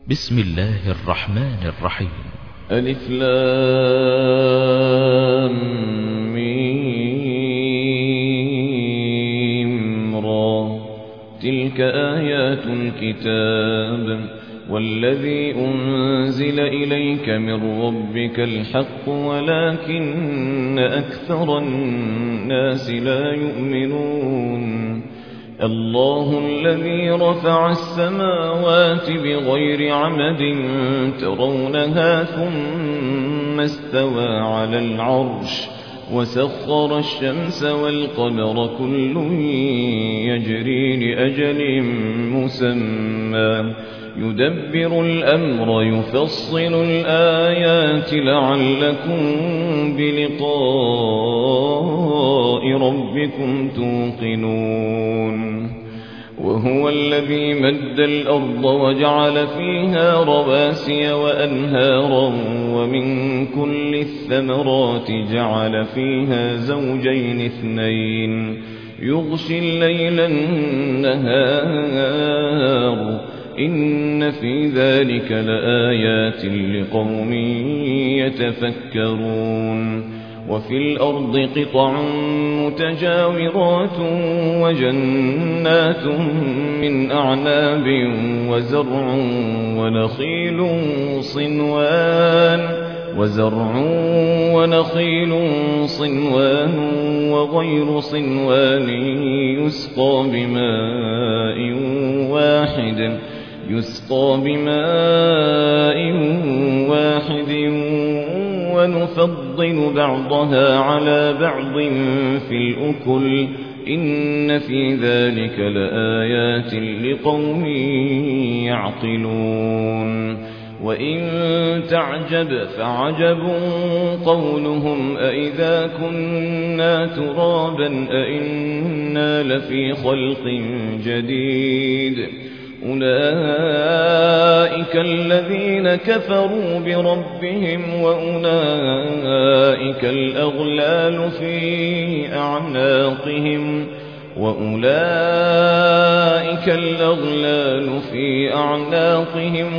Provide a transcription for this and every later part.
بسم الله الرحمن الرحيم. ألف لام ميم را. تلك آيات الكتاب والذي أنزل إليك من ربك الحق ولكن أكثر الناس لا يؤمنون. الله الذي رفع السماوات بغير عمد ترونها ثم استوى على العرش وسخر الشمس والقمر كل يجري لأجل مسمى يدبر الأمر يفصل الآيات لعلكم بلقاء ربكم توقنون. وهو الذي مد الأرض وجعل فيها رواسي وأنهارا ومن كل الثمرات جعل فيها زوجين اثنين يغشي الليل النهار إن في ذلك لآيات لقوم يتفكرون. وفي الأرض قطع متجاورات وجنات من أعناب وزرع ونخيل صنوان وغير صنوان يسقى بماء واحد ونفضل بعضها على بعض في الأكل إن في ذلك لآيات لقوم يعقلون. وإن تعجب فعجب قولهم أإذا كنا ترابا أإنا لفي خلق جديد أولئك الذين كفروا بربهم وأولئك الأغلال في أعناقهم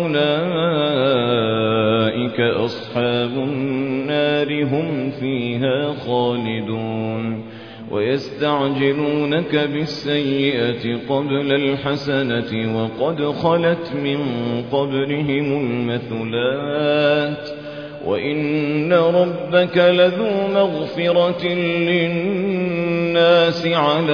وأولئك أصحاب النار هم فيها خالدون. ويستعجلونك بالسيئة قبل الحسنة وقد خلت من قبلهم المثلات وإن ربك لذو مغفرة للناس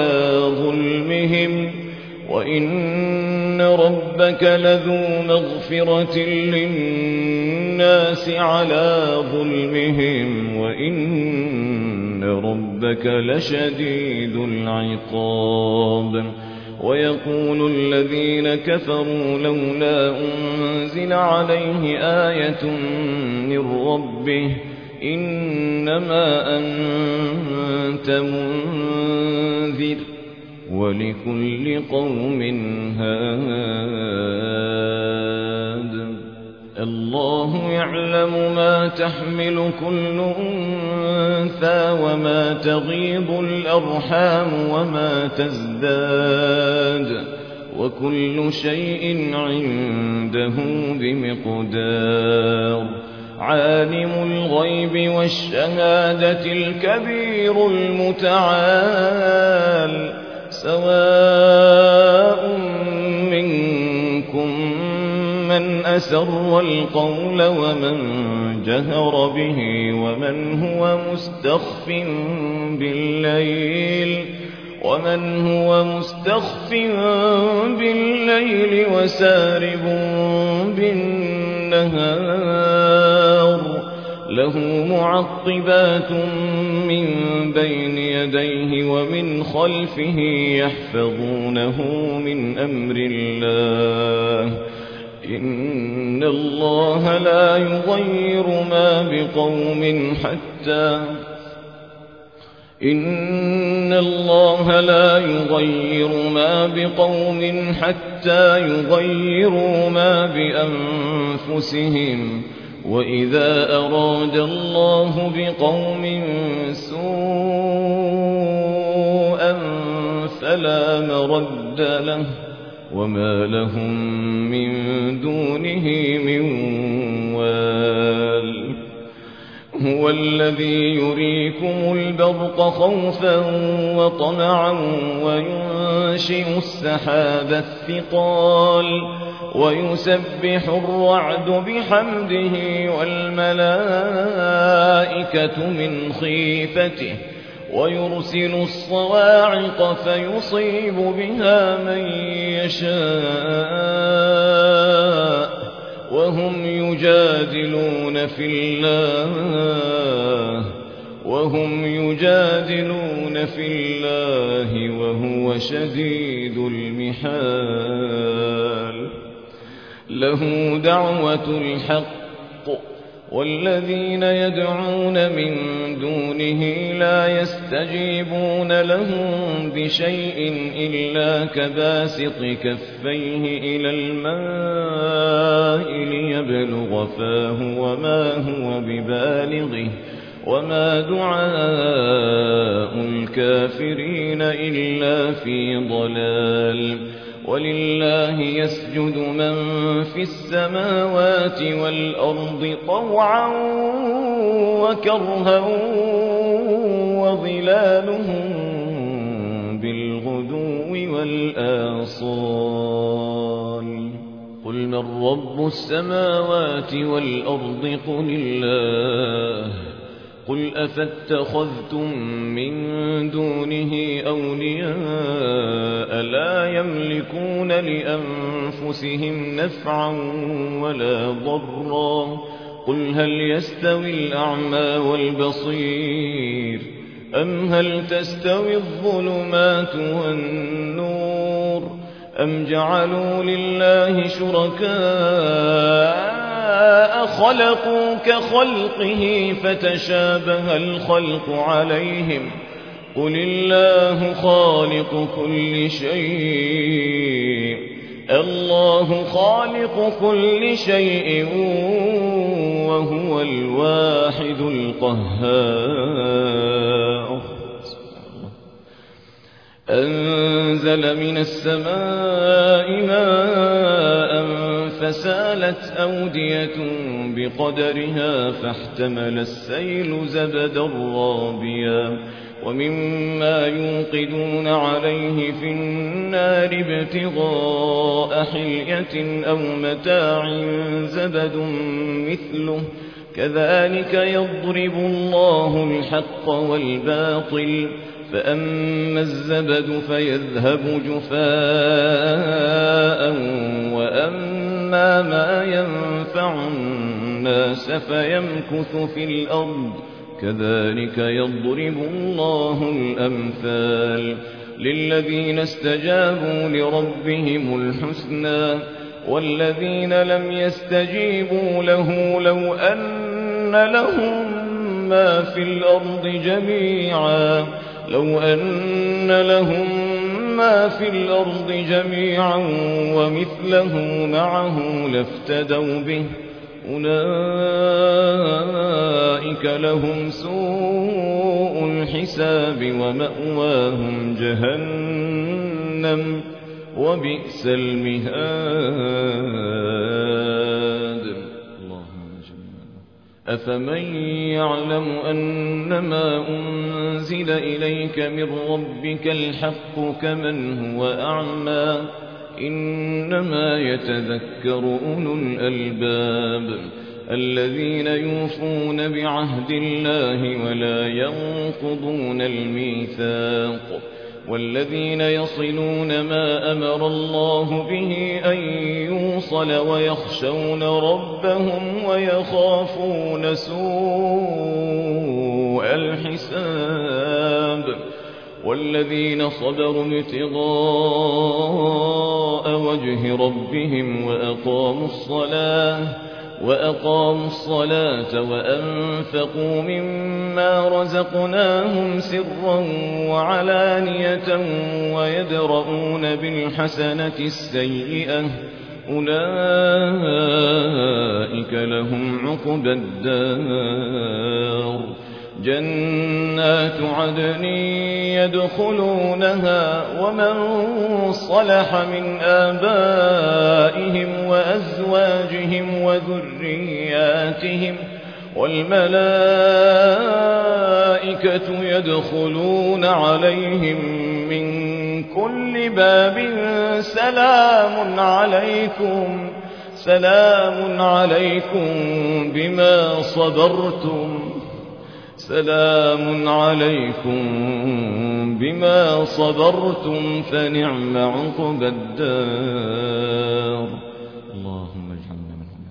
على ظلمهم وإن ربك لشديد العقاب. ويقول الذين كفروا لولا أنزل عليه آية من ربه إنما أنت منذر ولكل قوم هاد. الله يعلم ما تحمل كل أنثى وما تغيض الأرحام وما تزداد وكل شيء عنده بمقدار. عالم الغيب والشهادة الكبير المتعال سواء منكم من أسر القول ومن جهر به ومن هو مستخف بالليل وسارب بالنهار له معقبات من بين يديه ومن خلفه يحفظونه من أمر الله إن الله لا يغير ما بقوم حتى يغيروا ما بأنفسهم وإذا أراد الله بقوم سوءا فلا مرد له وما لهم من دونه من وال. هو الذي يريكم البرق خوفا وطمعا وينشئ السحاب الثقال ويسبح الرعد بحمده والملائكة من خيفته ويرسل الصواعق فيصيب بها من يشاء وهم يجادلون في الله وهو شديد المحال. له دعوة الحق والذين يدعون من دونه لا يستجيبون لهم بشيء إلا كباسط كفيه إلى الماء ليبلغ فاه وما هو ببالغه وما دعاء الكافرين إلا في ضلال. ولله يسجد من في السماوات والأرض طوعا وكرها وظلالهم بالغدو والآصال. قل من رب السماوات والأرض قل الله. قل أفاتخذتم من دونه أولياء لا يملكون لأنفسهم نفعا ولا ضرا. قل هل يستوي الأعمى والبصير أم هل تستوي الظلمات والنور أم جعلوا لله شركاء خلقوا كخلقه فتشابه الخلق عليهم. قل الله خالق كل شيء وهو الواحد القهار. أنزل من السماء ماء فسالت أودية بقدرها فاحتمل السيل زبدا رابيا ومما يوقدون عليه في النار ابتغاء حلية أو متاع زبد مثله كذلك يضرب الله الحق والباطل. فأما الزبد فيذهب جفاء وأما ما ينفع الناس فيمكث في الأرض كذلك يضرب الله الأمثال. للذين استجابوا لربهم الحسنى والذين لم يستجيبوا له لو أن لهم ما في الأرض جميعا ومثله معه لافتدوا به أولئك لهم سوء الحساب ومأواهم جهنم وبئس المهاد. أفمن يعلم أنما أنزل إليك من ربك الحق كمن هو أعمى إنما يتذكر أولو الألباب الذين يوفون بعهد الله ولا ينقضون الميثاق والذين يصلون ما أمر الله به أن يوصل ويخشون ربهم ويخافون سوء الحساب والذين صبروا ابتغاء وجه ربهم وأقاموا الصلاة وأنفقوا مما رزقناهم سرا وعلانية ويدرؤون بالحسنة السيئة أولئك لهم عقبى الدار جنات عدن يدخلونها ومن صلح من آبائهم وأزواجهم وذرياتهم والملائكة يدخلون عليهم من كل باب سلام عليكم بما صبرتم فنعم عقبى الدار. اللهم اجعلنا منهم.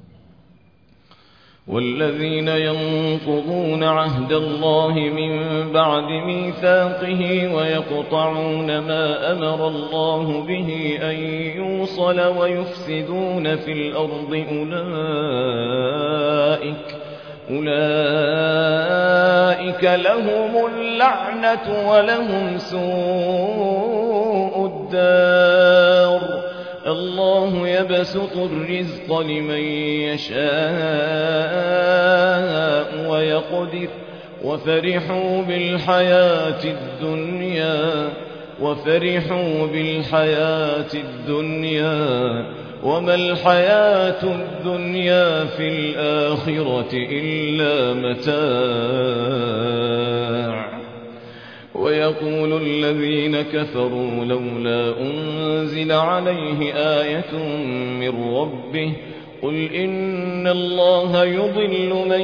والذين ينقضون عهد الله من بعد ميثاقه ويقطعون ما أمر الله به أن يوصل ويفسدون في الأرض أولئك لهم اللعنة ولهم سوء الدار. الله يبسط الرزق لمن يشاء ويقدر وفرحوا بالحياة الدنيا وما الحياة الدنيا في الآخرة إلا متاع. ويقول الذين كفروا لولا أنزل عليه آية من ربه قل إن الله يضل من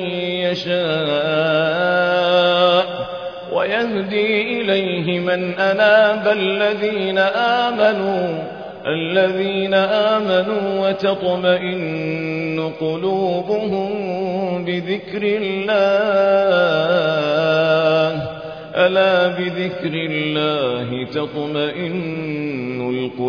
يشاء ويهدي إليه من أناب. الذين آمنوا وتطمئن قلوبهم بذكر الله ألا بذكر الله تطمئن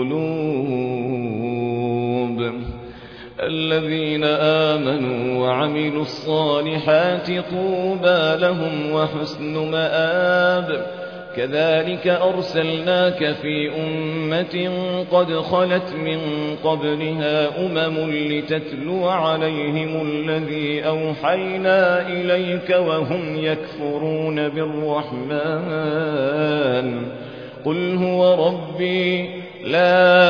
القلوب. الذين آمنوا وعملوا الصالحات طوبى لهم وحسن مآب. كذلك أرسلناك في أمة قد خلت من قبلها لتتلو عليهم الذي أوحينا إليك وهم يكفرون بالرحمن قل هو ربي لا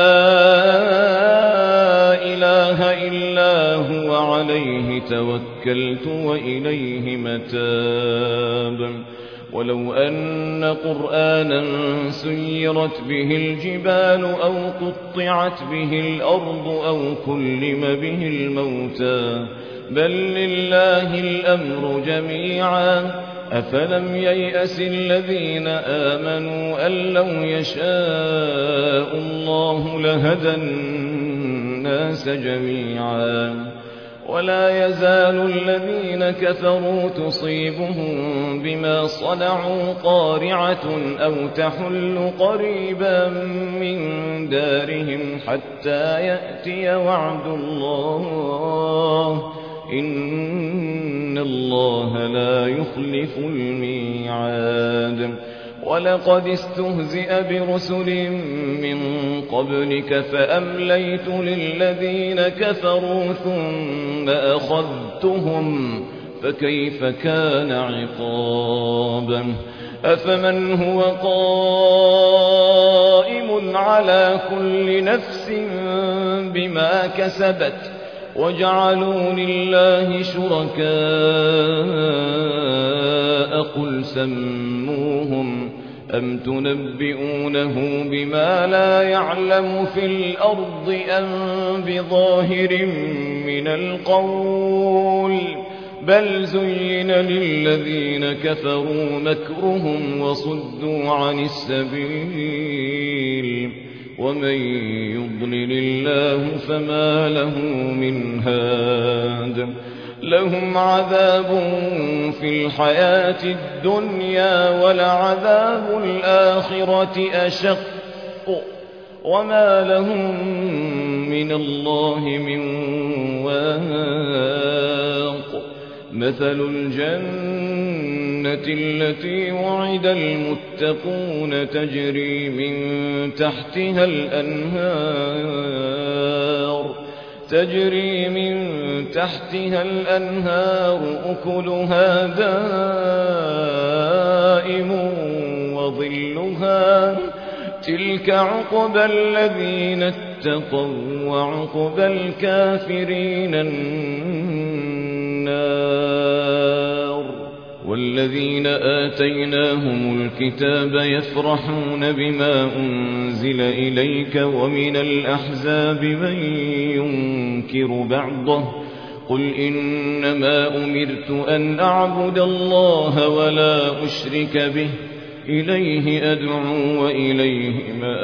إله إلا هو عليه توكلت وإليه متاب. ولو أن قرآنا سيرت به الجبال أو قطعت به الأرض أو كلم به الموتى بل لله الأمر جميعا أفلم ييأس الذين آمنوا أن لو يشاء الله لهدى الناس جميعا. ولا يزال الذين كفروا تصيبهم بما صنعوا قارعة أو تحل قريبا من دارهم حتى يأتي وعد الله إن الله لا يخلف الميعاد. ولقد استهزئ برسل من قبلك فأمليت للذين كفروا ثم أخذتهم فكيف كان عقاب. أفمن هو قائم على كل نفس بما كسبت وجعلوا لله شركاء قل سموهم أم تنبئونه بما لا يعلم في الأرض أم بظاهر من القول بل زين للذين كفروا مكرهم وصدوا عن السبيل ومن يضلل الله فما له من هاد. لهم عذاب في الحياة الدنيا ولعذاب الآخرة أشق وما لهم من الله من واق. مثل الجنة التي وعد المتقون تجري من تحتها الأنهار تجري من تحتها الأنهار أكلها دائم وظلها تلك عقبى الذين اتقوا وعقبى الكافرين النار. والذين آتيناهم الكتاب يفرحون بما أنزل إليك ومن الأحزاب من ينكر بعضه قل إنما أمرت أن أعبد الله ولا أشرك به إليه أدعو وإليه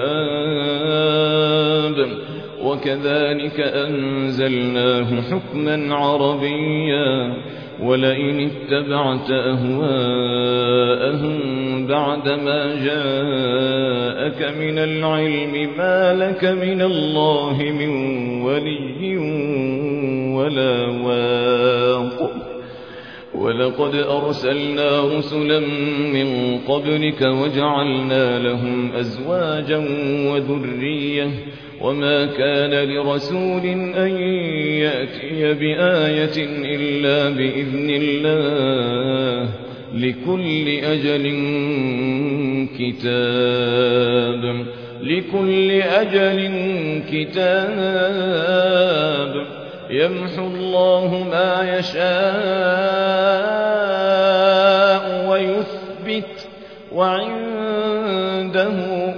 مآب. وكذلك أنزلناه حكما عربيا ولئن اتبعت أهواءهم بعدما جاءك من العلم ما لك من الله من ولي ولا واق. ولقد أرسلنا رسلا من قبلك وجعلنا لهم أزواجا وذرية وما كان لرسول أن يأتي بآية إلا بإذن الله لكل أجل كتاب يمحو الله ما يشاء ويثبت وعنده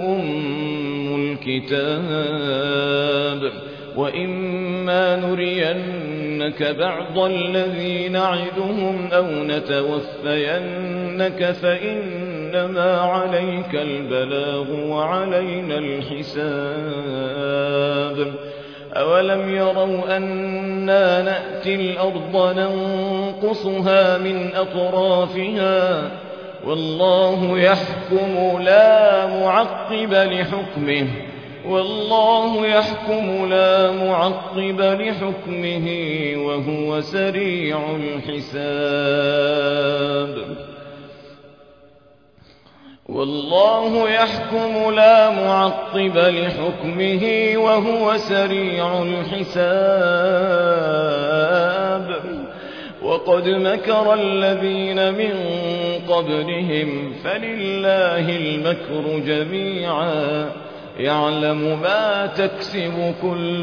الكتاب. وإما نرينك بعض الذي نعدهم أو نتوفينك فإنما عليك البلاغ وعلينا الحساب. أولم يروا أنا نأتي الأرض ننقصها من أطرافها والله يحكم لا معقب لحكمه وهو سريع الحساب. وقد مكر الذين من قبلهم فلله المكر جميعا يعلم ما تكسب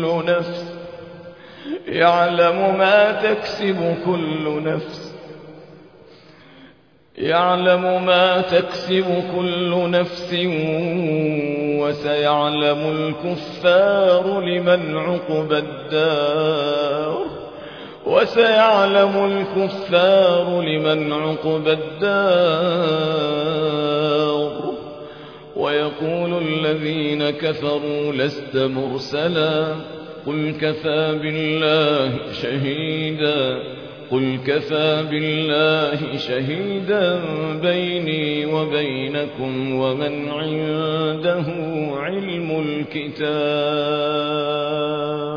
كل نفس وسيعلم الكفار لمن عقبى الدار. ويقول الذين كفروا لست مرسلا قل كفى بالله شهيدا بيني وبينكم ومن عنده علم الكتاب.